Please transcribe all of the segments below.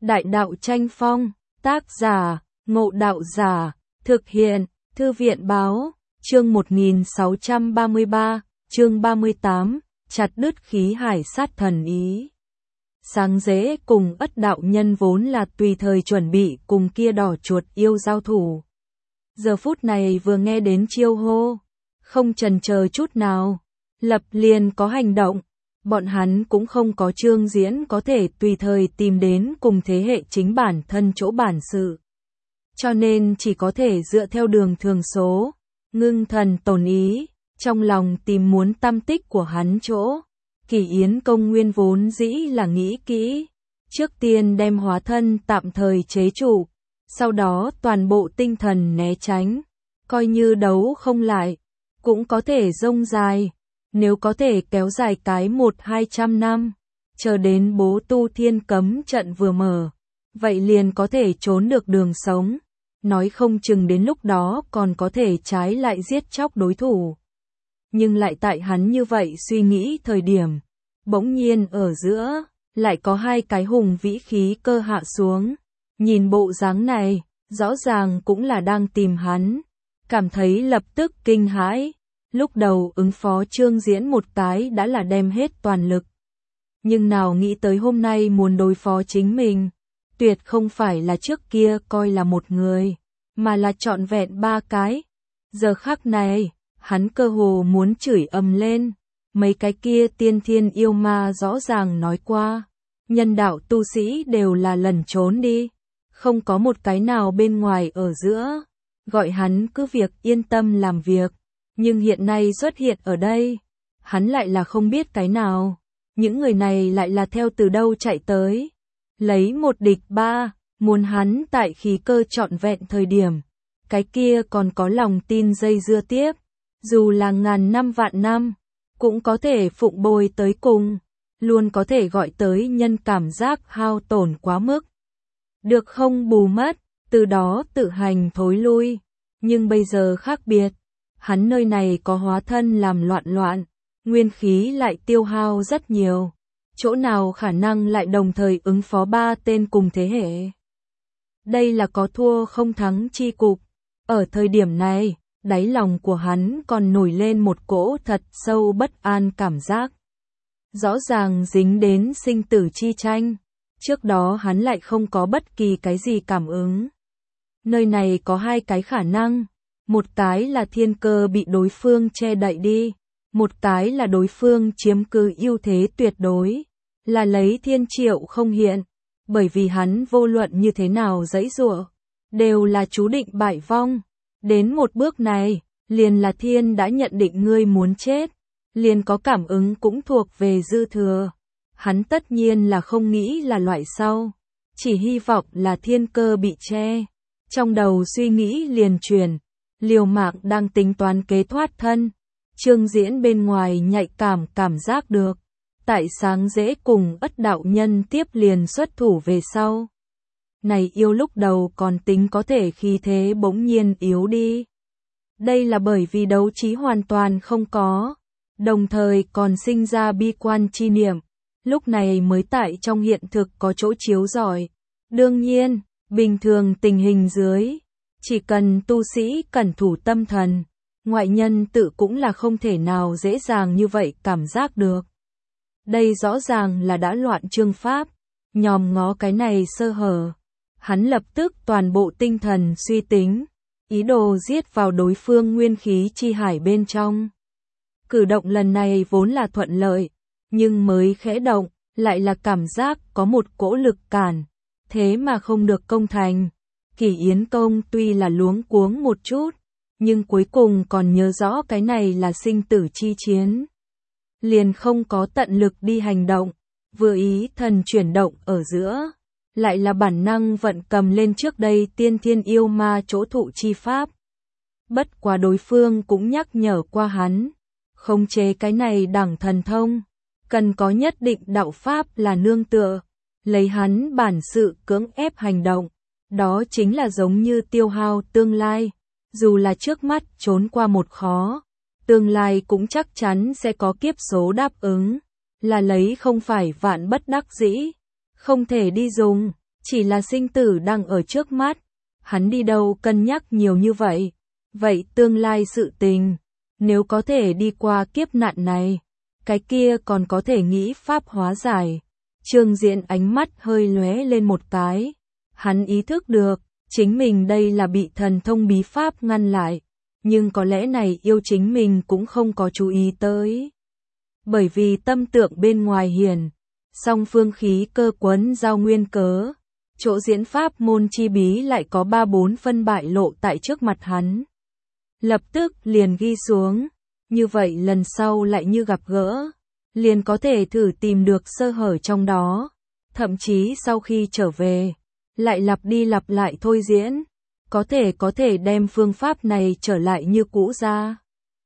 Đại đạo tranh phong, tác giả, Ngộ Đạo Giả, thực hiện, Thư viện báo, chương 1633, chương 38, chặt đứt khí hải sát thần ý. Sáng dễ cùng Ất đạo nhân vốn là tùy thời chuẩn bị cùng kia đỏ chuột yêu giao thủ. Giờ phút này vừa nghe đến chiêu hô, không chần chờ chút nào, lập liền có hành động. Bọn hắn cũng không có chương diễn có thể tùy thời tìm đến cùng thế hệ chính bản thân chỗ bản sự. Cho nên chỉ có thể dựa theo đường thường số, ngưng thần tồn ý, trong lòng tìm muốn tâm tích của hắn chỗ. Kỷ Yến Công nguyên vốn dĩ là nghĩ kỹ, trước tiên đem hóa thân tạm thời chế trụ, sau đó toàn bộ tinh thần né tránh, coi như đấu không lại, cũng có thể rông dài. Nếu có thể kéo dài cái 100-200 năm, chờ đến bố tu thiên cấm trận vừa mở, vậy liền có thể trốn được đường sống, nói không chừng đến lúc đó còn có thể trái lại giết chóc đối thủ. Nhưng lại tại hắn như vậy suy nghĩ thời điểm, bỗng nhiên ở giữa, lại có hai cái hùng vĩ khí cơ hạ xuống, nhìn bộ dáng này, rõ ràng cũng là đang tìm hắn, cảm thấy lập tức kinh hãi. Lúc đầu ứng phó chương diễn một cái đã là đem hết toàn lực. Nhưng nào nghĩ tới hôm nay muốn đối phó chính mình, tuyệt không phải là trước kia coi là một người, mà là trọn vẹn ba cái. Giờ khắc này, hắn cơ hồ muốn chửi ầm lên, mấy cái kia tiên thiên yêu ma rõ ràng nói qua, nhân đạo tu sĩ đều là lẩn trốn đi, không có một cái nào bên ngoài ở giữa, gọi hắn cứ việc yên tâm làm việc. Nhưng hiện nay xuất hiện ở đây, hắn lại là không biết cái nào, những người này lại là theo từ đâu chạy tới. Lấy một địch ba, muốn hắn tại khí cơ trọn vẹn thời điểm, cái kia còn có lòng tin dây dưa tiếp, dù là ngàn năm vạn năm, cũng có thể phụng bồi tới cùng, luôn có thể gọi tới nhân cảm giác hao tổn quá mức. Được không bù mất, từ đó tự hành thối lui, nhưng bây giờ khác biệt. Hắn nơi này có hóa thân làm loạn, nguyên khí lại tiêu hao rất nhiều, chỗ nào khả năng lại đồng thời ứng phó ba tên cùng thế hệ. Đây là có thua không thắng chi cục, ở thời điểm này, đáy lòng của hắn còn nổi lên một cỗ thật sâu bất an cảm giác. Rõ ràng dính đến sinh tử chi tranh, trước đó hắn lại không có bất kỳ cái gì cảm ứng. Nơi này có hai cái khả năng. Một cái là thiên cơ bị đối phương che đậy đi, một cái là đối phương chiếm cứ ưu thế tuyệt đối, là lấy thiên triệu không hiện, bởi vì hắn vô luận như thế nào giãy giụa, đều là chú định bại vong. Đến một bước này, liền là thiên đã nhận định ngươi muốn chết, liền có cảm ứng cũng thuộc về dư thừa. Hắn tất nhiên là không nghĩ là loại sau, chỉ hy vọng là thiên cơ bị che. Trong đầu suy nghĩ liền chuyển. Liều mạng đang tính toán kế thoát thân, chương diễn bên ngoài nhạy cảm giác được, tại sáng dễ cùng Ất đạo nhân tiếp liền xuất thủ về sau. Này yêu lúc đầu còn tính có thể khí thế bỗng nhiên yếu đi. Đây là bởi vì đấu trí hoàn toàn không có, đồng thời còn sinh ra bi quan chi niệm, lúc này mới tại trong hiện thực có chỗ chiếu rọi. Đương nhiên, bình thường tình hình dưới, chỉ cần tu sĩ cẩn thủ tâm thần, ngoại nhân tự cũng là không thể nào dễ dàng như vậy cảm giác được. Đây rõ ràng là đã loạn chương pháp, nhòm ngó cái này sơ hở. Hắn lập tức toàn bộ tinh thần suy tính, ý đồ giết vào đối phương nguyên khí chi hải bên trong. Cử động lần này vốn là thuận lợi, nhưng mới khẽ động, lại là cảm giác có một cỗ lực cản, thế mà không được công thành. Kỷ Yến Công tuy là luống cuống một chút, nhưng cuối cùng còn nhớ rõ cái này là sinh tử chi chiến. Liền không có tận lực đi hành động, vừa ý thần chuyển động ở giữa, lại là bản năng vận cầm lên trước đây tiên thiên yêu ma chỗ thụ chi pháp. Bất quá đối phương cũng nhắc nhở qua hắn, khống chế cái này đẳng thần thông, cần có nhất định đạo pháp là nương tựa, lấy hắn bản sự cưỡng ép hành động. Đó chính là giống như tiêu hao tương lai, dù là trước mắt trốn qua một khó, tương lai cũng chắc chắn sẽ có kiếp số đáp ứng, là lấy không phải vạn bất đắc dĩ, không thể đi dùng, Chỉ là sinh tử đang ở trước mắt, hắn đi đâu cân nhắc nhiều như vậy. Vậy tương lai sự tình, nếu có thể đi qua kiếp nạn này, cái kia còn có thể nghĩ pháp hóa giải. Trương Diễn ánh mắt hơi lóe lên một cái. Hắn ý thức được, chính mình đây là bị thần thông bí pháp ngăn lại. Nhưng có lẽ này yêu chính mình cũng không có chú ý tới. Bởi vì tâm tượng bên ngoài hiển, song phương khí cơ quấn giao nguyên cớ. Chỗ diễn pháp môn chi bí lại có 3-4 phân bại lộ tại trước mặt hắn. Lập tức liền ghi xuống, như vậy lần sau lại như gặp gỡ, liền có thể thử tìm được sơ hở trong đó, thậm chí sau khi trở về, lại lặp đi lặp lại thôi diễn, có thể đem phương pháp này trở lại như cũ ra.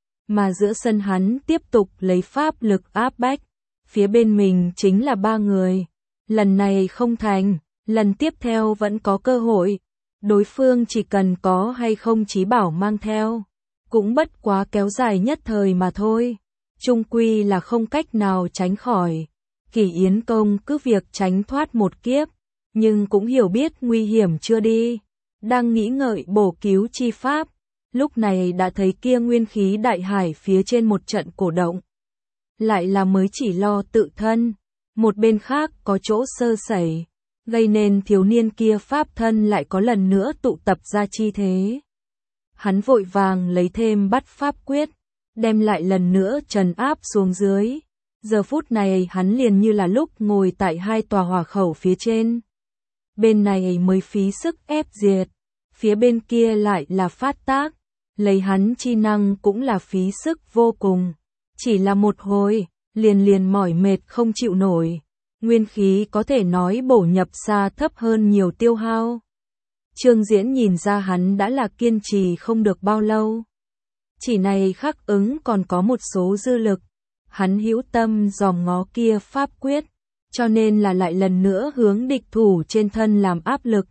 Mà giữa sân hắn tiếp tục lấy pháp lực áp bách, phía bên mình chính là 3 người, lần này không thành, lần tiếp theo vẫn có cơ hội, đối phương chỉ cần có hay không chí bảo mang theo, cũng bất quá kéo dài nhất thời mà thôi, chung quy là không cách nào tránh khỏi. Kỷ Yến Công cứ việc tránh thoát một kiếp, nhưng cũng hiểu biết nguy hiểm chưa đi, đang nghĩ ngợi bổ cứu chi pháp, lúc này đã thấy kia nguyên khí đại hải phía trên một trận cổ động. Lại là mới chỉ lo tự thân, một bên khác có chỗ sơ sẩy, gây nên thiếu niên kia pháp thân lại có lần nữa tụ tập ra chi thế. Hắn vội vàng lấy thêm bắt pháp quyết, đem lại lần nữa trấn áp xuống dưới. Giờ phút này hắn liền như là lúc ngồi tại 2 tòa hỏa khẩu phía trên. Bên này mới phí sức ép diệt, phía bên kia lại là phát tác, lấy hắn chi năng cũng là phí sức vô cùng. Chỉ là một hồi, liền mỏi mệt không chịu nổi. Nguyên khí có thể nói bổ nhập xa thấp hơn nhiều tiêu hao. Trương Diễn nhìn ra hắn đã là kiên trì không được bao lâu. Chỉ này khắc ứng còn có một số dư lực. Hắn hữu tâm dòm ngó kia pháp quyết, cho nên là lại lần nữa hướng địch thủ trên thân làm áp lực.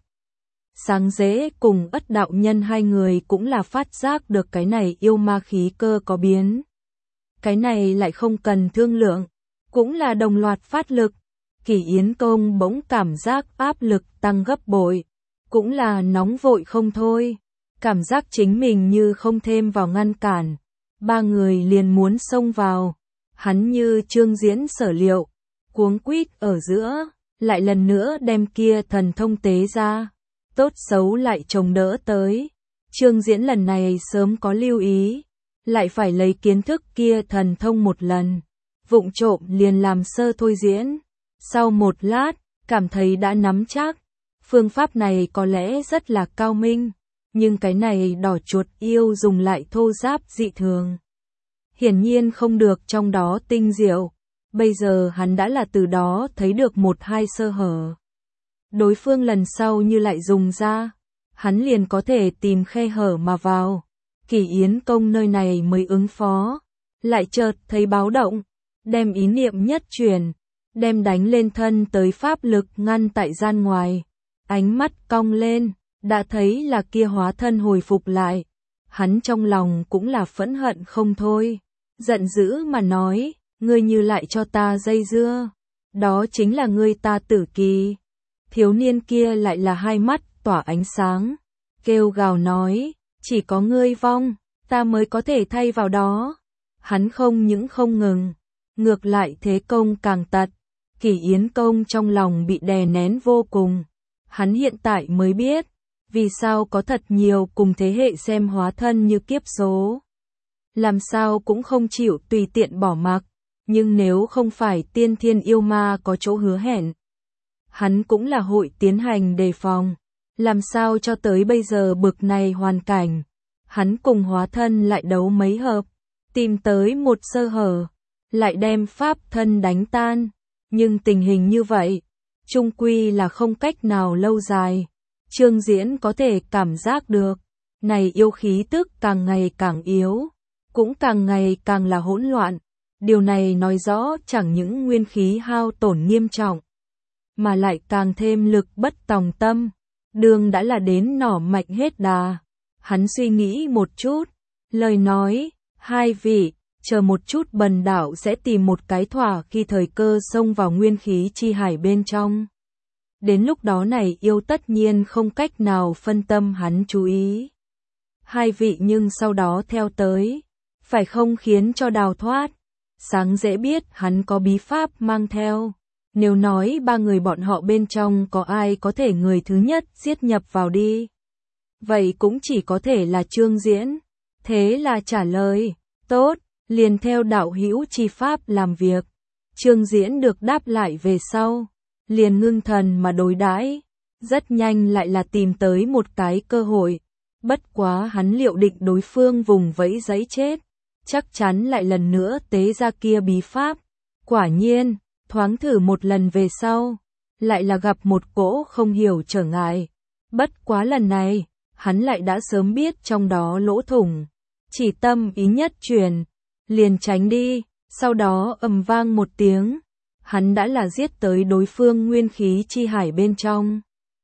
Sáng Dễ cùng Ất đạo nhân 2 người cũng là phát giác được cái này yêu ma khí cơ có biến. Cái này lại không cần thương lượng, cũng là đồng loạt phát lực. Kỷ Yến Công bỗng cảm giác áp lực tăng gấp bội, cũng là nóng vội không thôi, cảm giác chính mình như không thêm vào ngăn cản, 3 người liền muốn xông vào, hắn như Trương Diễn sở liệu, cuống quýt ở giữa, lại lần nữa đem kia thần thông tế ra, tốt xấu lại chồng đỡ tới. Trương Diễn lần này sớm có lưu ý, lại phải lấy kiến thức kia thần thông một lần, vụng trộm liền làm sơ thôi diễn. Sau một lát, cảm thấy đã nắm chắc, phương pháp này có lẽ rất là cao minh, nhưng cái này đỏ chuột yêu dùng lại thô giáp dị thường. Hiển nhiên không được trong đó tinh diệu, bây giờ hắn đã là từ đó thấy được 1-2 sơ hở. Đối phương lần sau như lại dùng ra, hắn liền có thể tìm khe hở mà vào. Kỷ Yến Công nơi này mới ứng phó, lại chợt thấy báo động, đem ý niệm nhất chuyển, đem đánh lên thân tới pháp lực ngăn tại gian ngoài. Ánh mắt cong lên, đã thấy là kia hóa thân hồi phục lại. Hắn trong lòng cũng là phẫn hận không thôi, giận dữ mà nói, ngươi như lại cho ta dây dưa, đó chính là ngươi ta tử kỳ. Thiếu niên kia lại là 2 mắt tỏa ánh sáng, kêu gào nói, chỉ có ngươi vong, ta mới có thể thay vào đó. Hắn không những không ngừng, ngược lại thế công càng tật. Kỷ Yến Công trong lòng bị đè nén vô cùng. Hắn hiện tại mới biết, vì sao có thật nhiều cùng thế hệ xem hóa thân như kiếp số. Làm sao cũng không chịu tùy tiện bỏ mặc, nhưng nếu không phải tiên thiên yêu ma có chỗ hứa hẹn, hắn cũng là hội tiến hành đề phòng. Làm sao cho tới bây giờ bực này hoàn cảnh, hắn cùng hóa thân lại đấu mấy hợp, tìm tới một sơ hở, lại đem pháp thân đánh tan. Nhưng tình hình như vậy, chung quy là không cách nào lâu dài. Trương Diễn có thể cảm giác được, này yêu khí tức càng ngày càng yếu, cũng càng ngày càng là hỗn loạn. Điều này nói rõ chẳng những nguyên khí hao tổn nghiêm trọng, mà lại càng thêm lực bất tòng tâm. Đường đã là đến nỏ mạnh hết đà. Hắn suy nghĩ một chút, lời nói, 2 vị, chờ một chút bần đạo sẽ tìm một cái thỏa khi thời cơ xông vào nguyên khí chi hải bên trong. Đến lúc đó này yêu tất nhiên không cách nào phân tâm hắn chú ý. Hai vị nhưng sau đó theo tới, phải không khiến cho đào thoát. Sáng dễ biết hắn có bí pháp mang theo. Nếu nói ba người bọn họ bên trong có ai có thể người thứ nhất giết nhập vào đi. Vậy cũng chỉ có thể là Trương Diễn. Thế là trả lời, tốt, liền theo đạo hữu chi pháp làm việc. Trương Diễn được đáp lại về sau, liền ngưng thần mà đối đãi, rất nhanh lại là tìm tới một cái cơ hội. Bất quá hắn liệu định đối phương vùng vẫy giấy chết, chắc chắn lại lần nữa tế ra kia bí pháp. Quả nhiên, thoáng thử một lần về sau, lại là gặp một cỗ không hiểu trở ngại. Bất quá lần này, hắn lại đã sớm biết trong đó lỗ thủng, chỉ tâm ý nhất truyền, liền tránh đi, sau đó ầm vang một tiếng, hắn đã là giết tới đối phương nguyên khí chi hải bên trong.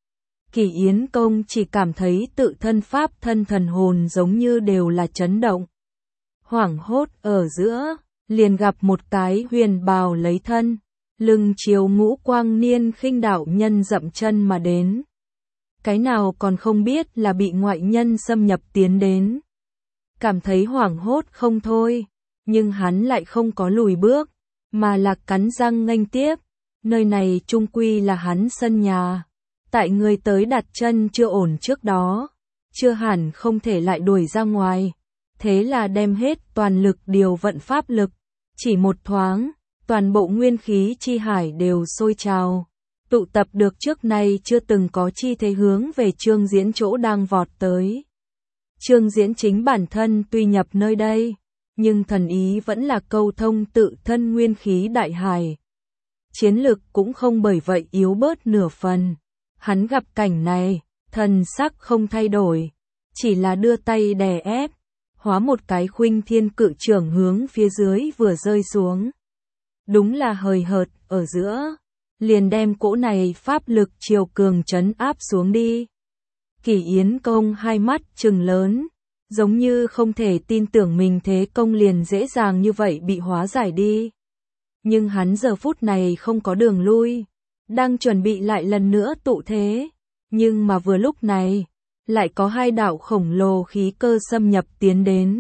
Kỷ Yến Công chỉ cảm thấy tự thân pháp thân thần hồn giống như đều là chấn động. Hoảng hốt ở giữa, liền gặp một cái huyền bào lấy thân, lưng chiếu ngũ quang niên khinh đạo nhân dậm chân mà đến. Cái nào còn không biết là bị ngoại nhân xâm nhập tiến đến. Cảm thấy hoảng hốt không thôi, nhưng hắn lại không có lùi bước, mà là cắn răng nghênh tiếp. Nơi này chung quy là hắn sân nhà. Tại người tới đặt chân chưa ổn trước đó, chưa hẳn không thể lại đuổi ra ngoài. Thế là đem hết toàn lực điều vận pháp lực, chỉ một thoáng, toàn bộ nguyên khí chi hải đều sôi trào, tụ tập được trước nay chưa từng có chi thế hướng về Trương Diễn chỗ đang vọt tới. Trương Diễn chính bản thân tuy nhập nơi đây, nhưng thần ý vẫn là câu thông tự thân nguyên khí đại hải. Chiến lực cũng không bởi vậy yếu bớt nửa phần. Hắn gặp cảnh này, thần sắc không thay đổi, chỉ là đưa tay đè ép, hóa một cái khuynh thiên cự trưởng hướng phía dưới vừa rơi xuống. Đúng là hời hợt ở giữa, liền đem cỗ này pháp lực triều cường trấn áp xuống đi. Kỷ Yến Công hai mắt trừng lớn, giống như không thể tin tưởng mình thế công liền dễ dàng như vậy bị hóa giải đi. Nhưng hắn giờ phút này không có đường lui, đang chuẩn bị lại lần nữa tụ thế, nhưng mà vừa lúc này, lại có hai đạo khổng lồ khí cơ xâm nhập tiến đến.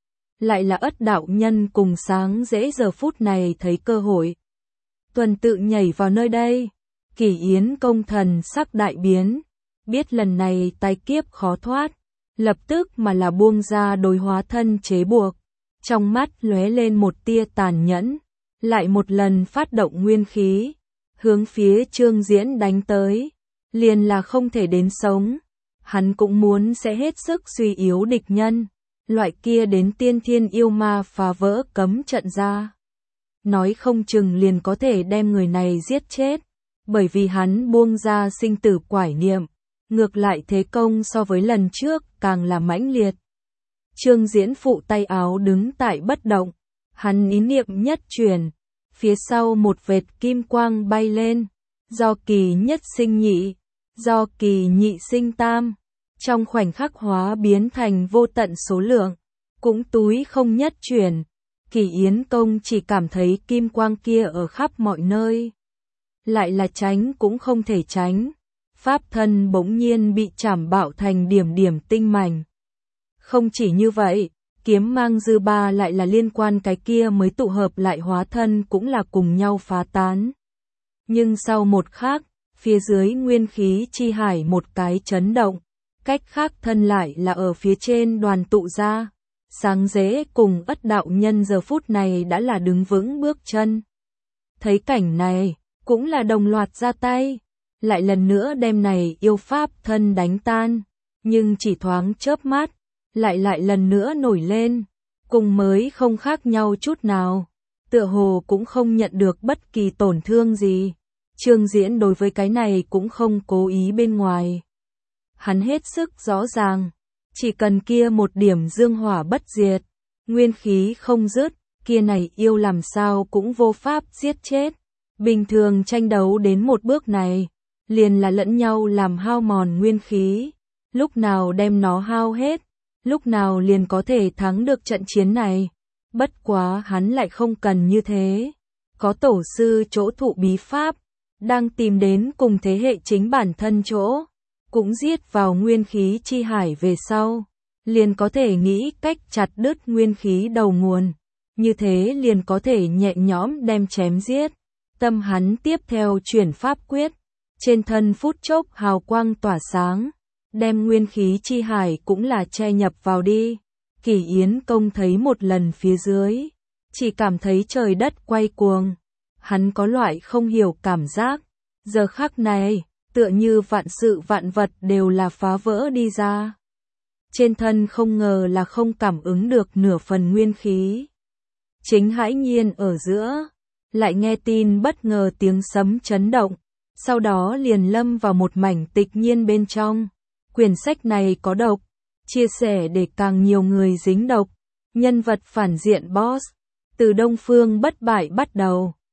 Lại là Ất đạo nhân cùng Sáng dễ giờ phút này thấy cơ hội. Tuần tự nhảy vào nơi đây, Kỷ Yến Công thần sắc đại biến, biết lần này tai kiếp khó thoát, lập tức mà là buông ra đối hóa thân chế buộc, trong mắt lóe lên một tia tàn nhẫn, lại một lần phát động nguyên khí, hướng phía Trương Diễn đánh tới, liền là không thể đến sống. Hắn cũng muốn sẽ hết sức suy yếu địch nhân, loại kia đến tiên thiên yêu ma phá vỡ cấm trận ra. Nói không chừng liền có thể đem người này giết chết, bởi vì hắn buông ra sinh tử quải niệm, ngược lại thế công so với lần trước càng là mãnh liệt. Trương Diễn phụ tay áo đứng tại bất động, hắn ý niệm nhất truyền, phía sau một vệt kim quang bay lên, do kỳ nhất sinh nhị, do kỳ nhị sinh tam, trong khoảnh khắc hóa biến thành vô tận số lượng, cũng túi không nhất chuyển. Kỷ Yến Công chỉ cảm thấy kim quang kia ở khắp mọi nơi, lại là tránh cũng không thể tránh, pháp thân bỗng nhiên bị chảm bạo thành điểm điểm tinh mảnh. Không chỉ như vậy, kiếm mang dư ba lại là liên quan cái kia mới tụ hợp lại hóa thân cũng là cùng nhau phá tán. Nhưng sau một khắc, phía dưới nguyên khí chi hải một cái chấn động, cách khác thân lại là ở phía trên đoàn tụ ra. Sáng dễ cùng Ất đạo nhân giờ phút này đã là đứng vững bước chân. Thấy cảnh này, cũng là đồng loạt ra tay, lại lần nữa đem này yêu pháp thân đánh tan, nhưng chỉ thoáng chớp mắt, lại lần nữa nổi lên, cùng mới không khác nhau chút nào, tựa hồ cũng không nhận được bất kỳ tổn thương gì. Trương Diễn đối với cái này cũng không cố ý bên ngoài. Hắn hết sức rõ ràng, chỉ cần kia một điểm dương hỏa bất diệt, nguyên khí không dứt, kia này yêu làm sao cũng vô pháp giết chết. Bình thường tranh đấu đến một bước này, liền là lẫn nhau làm hao mòn nguyên khí, lúc nào đem nó hao hết, lúc nào liền có thể thắng được trận chiến này. Bất quá hắn lại không cần như thế, có tổ sư chỗ thụ bí pháp, đang tìm đến cùng thế hệ chính bản thân chỗ, cũng giết vào nguyên khí chi hải về sau, liền có thể nghĩ cách chặt đứt nguyên khí đầu nguồn, như thế liền có thể nhẹ nhõm đem chém giết. Tâm hắn tiếp theo chuyển pháp quyết, trên thân phút chốc hào quang tỏa sáng, đem nguyên khí chi hải cũng là che nhập vào đi. Kỷ Yến Công thấy một lần phía dưới, chỉ cảm thấy trời đất quay cuồng. Hắn có loại không hiểu cảm giác, giờ khắc này, tựa như vạn sự vạn vật đều là phá vỡ đi ra. Trên thân không ngờ là không cảm ứng được nửa phần nguyên khí. Chính hãi nhiên ở giữa, lại nghe tin bất ngờ tiếng sấm chấn động, sau đó liền lâm vào một mảnh tịch nhiên bên trong. Quyển sách này có độc, chia sẻ để càng nhiều người dính độc. Nhân vật phản diện boss, từ Đông Phương Bất Bại bắt đầu.